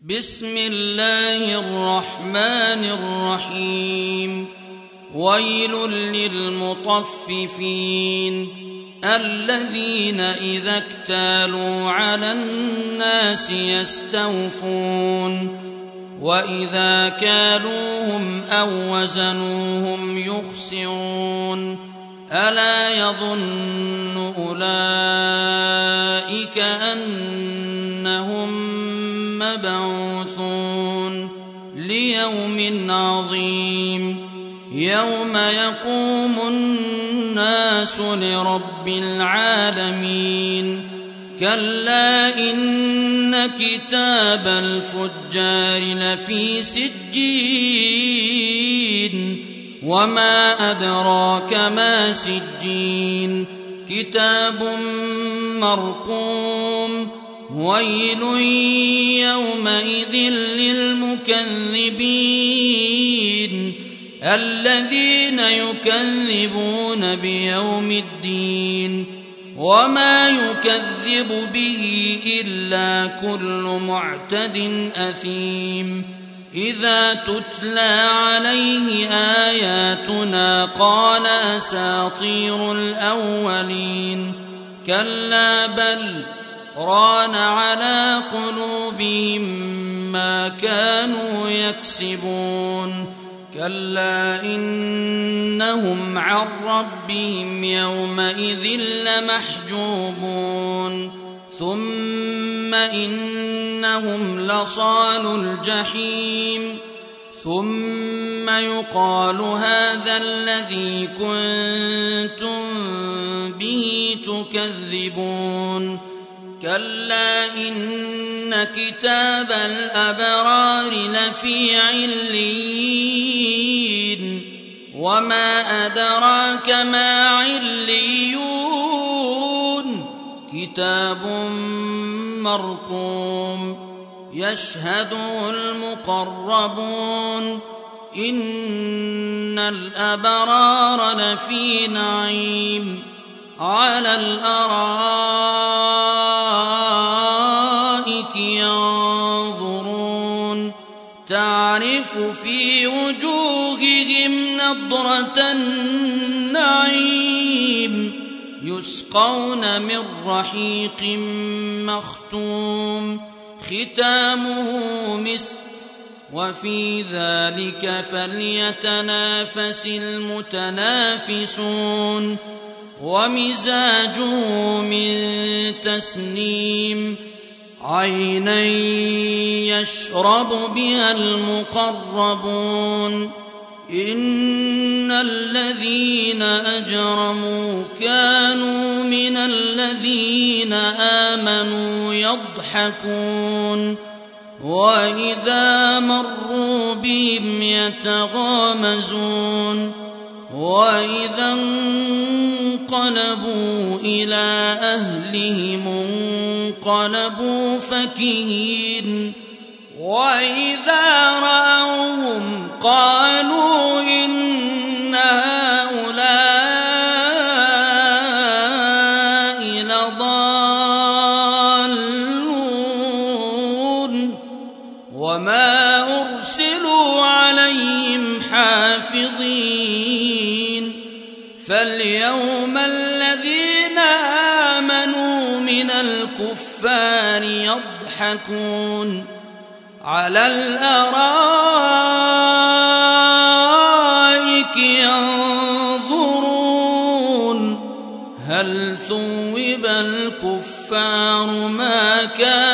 بسم الله الرحمن الرحيم. ويل للمطففين الذين إذا اكتالوا على الناس يستوفون وإذا كالوهم أو وزنوهم يخسرون ألا يظن أولئك أنهم مبعوثون ليوم عظيم يوم يقوم الناس لرب العالمين. كلا إن كتاب الفجار لفي سجين وما أدراك ما سجين كتاب مرقوم. ويل يومئذ للمكذبين الذين يكذبون بيوم الدين وما يكذب به إلا كل معتد أثيم. إذا تتلى عليه آياتنا قال أساطير الأولين كلا بل ران على قلوبهم ما كانوا يكسبون. كلا إنهم عن ربهم يومئذ لمحجوبون ثم إنهم لصالو الجحيم ثم يقال هذا الذي كنتم به تكذبون. كلا إن كتاب الأبرار لفي عليين وما أدراك ما عليون كتاب مرقوم يشهده المقربون. إن الأبرار لفي نعيم على الأرائك ينظرون تعرف في وجوههم نضرة النعيم يسقون من رحيق مختوم ختامه مسك وفي ذلك فليتنافس المتنافسون. ومزاجه من تسنيم عينا يشرب بها المقربون. إن الذين أجرموا كانوا من الذين آمنوا يضحكون وإذا مروا بهم يتغامزون وإذا انقلبوا إلى أهلهم انقلبوا فكهين وإذا رأوهم قالوا إن هؤلاء لضالون وما أرسلوا عليهم حافظين. فاليوم الذين آمنوا من الكفار يضحكون على الأرائك ينظرون هل ثوب الكفار ما كانوا